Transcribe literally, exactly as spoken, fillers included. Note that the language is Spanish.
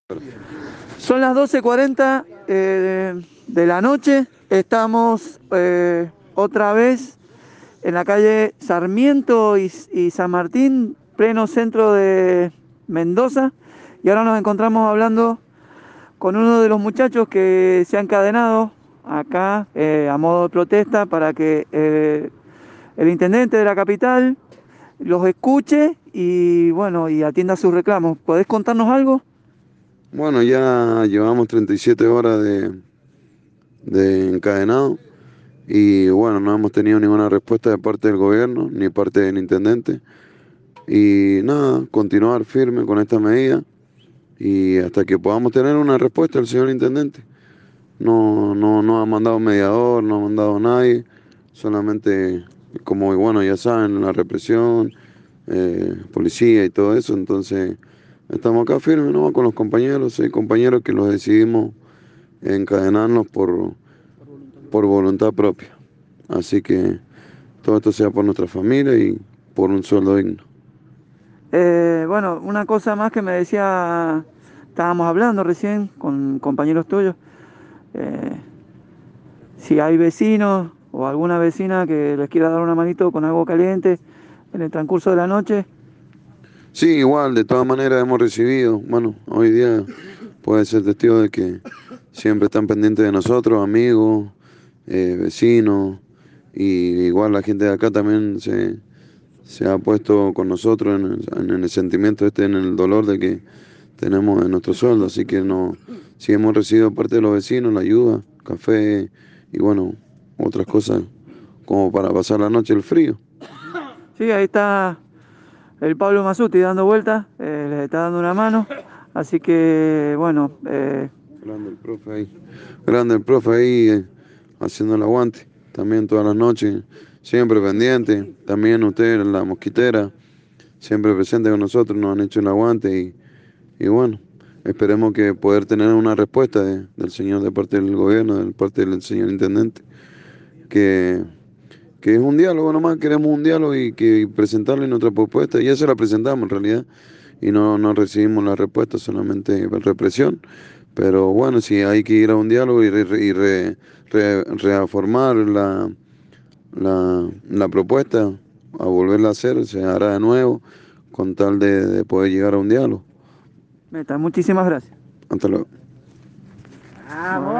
Son las doce cuarenta eh, de la noche, estamos eh, otra vez en la calle Sarmiento y, y San Martín, pleno centro de Mendoza, y ahora nos encontramos hablando con uno de los muchachos que se ha encadenado acá eh, a modo de protesta para que eh, el intendente de la capital los escuche y bueno, y atienda sus reclamos. ¿Podés contarnos algo? Bueno, ya llevamos treinta y siete horas de, de encadenado y bueno, no hemos tenido ninguna respuesta de parte del gobierno ni parte del intendente. Y nada, continuar firme con esta medida y hasta que podamos tener una respuesta del señor intendente. No, no, no ha mandado mediador, no ha mandado nadie, solamente como bueno, ya saben, la represión, eh, policía y todo eso, entonces estamos acá firmes, ¿no? Con los compañeros, hay compañeros que los decidimos encadenarnos por, por voluntad propia. Así que todo esto sea por nuestra familia y por un sueldo digno. Eh, bueno, una cosa más que me decía, estábamos hablando recién con compañeros tuyos, eh, si hay vecinos o alguna vecina que les quiera dar una manito con algo caliente en el transcurso de la noche. Sí, igual, de todas maneras hemos recibido, bueno, hoy día puede ser testigo de que siempre están pendientes de nosotros, amigos, eh, vecinos, y igual la gente de acá también se, se ha puesto con nosotros en el, en el sentimiento este, en el dolor de que tenemos en nuestro sueldo, así que no, sí hemos recibido parte de los vecinos, la ayuda, café y bueno, otras cosas como para pasar la noche el frío. Sí, ahí está el Pablo Masuti dando vueltas, eh, les está dando una mano, así que bueno, eh, Grande el profe ahí, grande el profe ahí eh, haciendo el aguante, también todas las noches, siempre pendiente, también ustedes, la mosquitera, siempre presente con nosotros, nos han hecho el aguante y, y bueno, esperemos que poder tener una respuesta de- del señor de parte del gobierno, de parte del señor intendente, que, que es un diálogo nomás, queremos un diálogo y que presentarle nuestra propuesta, y ya se la presentamos en realidad, y no, no recibimos la respuesta, solamente represión. Pero bueno, si hay que ir a un diálogo y, re, y re, re, reafirmar la, la, la propuesta, a volverla a hacer, se hará de nuevo, con tal de, de poder llegar a un diálogo. meta, muchísimas gracias. Hasta luego. Vamos.